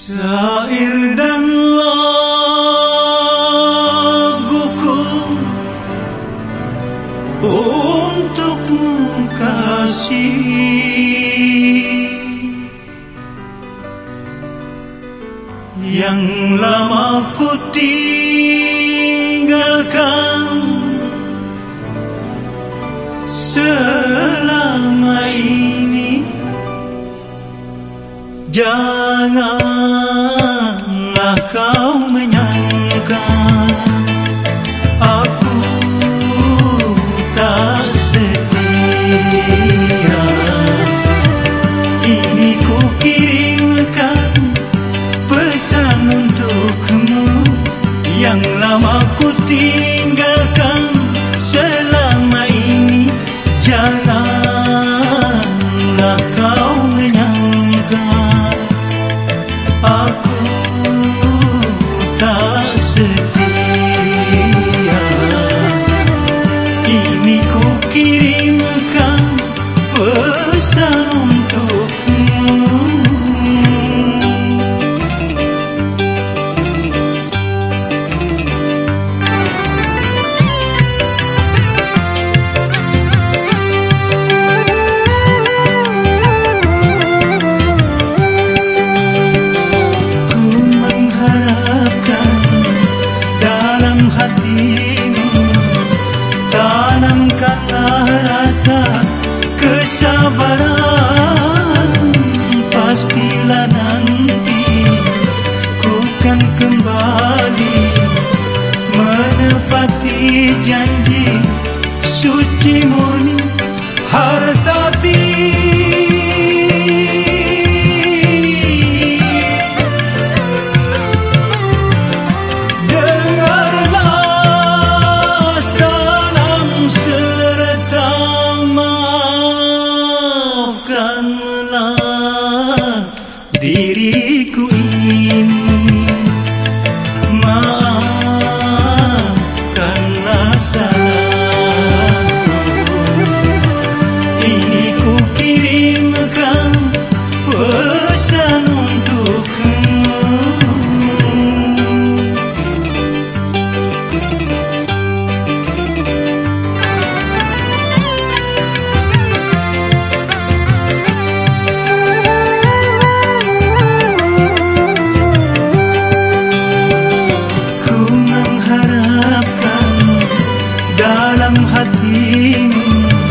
Syair dan laguku untukmu kasih, yang lama ku tinggalkan selama ini. Janganlah kau menyangka aku tak setia. Ini ku kirimkan pesan untukmu, yang lama ku tinggalkan selama ini. Janganlah kau menyangka aku tak setia. Ini ku kirimkan pesan untukmu. Tanamkanlah rasa kesabaran, pastilah nanti ku kan kembali menepati janji suci murni hartati. Diriku ini, maafkanlah salahku. Ini ku kirimkan pesan untukmu. Hatimu,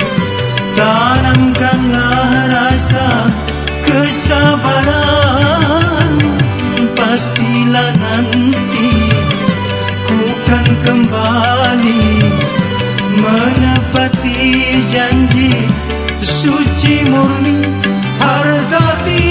tanamkanlah rasa kesabaran, pastilah nanti ku kan kembali menepati janji suci murni hartati.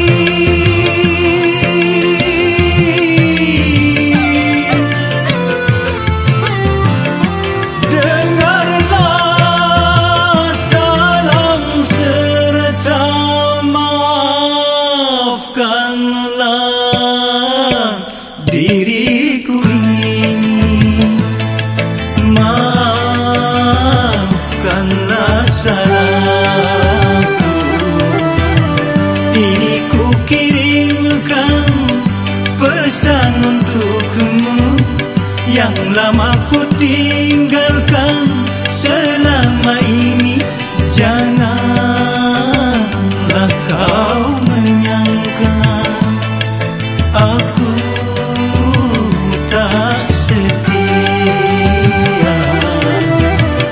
Diriku ini, maafkanlah salahku. Ini ku kirimkan pesan untukmu, yang lama ku tinggalkan selama ini. Janganlah kau menyangka aku tak setia.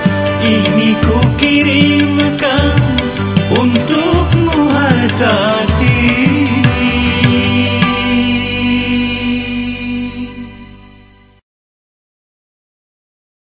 Ini ku kirimkan untukmu harta.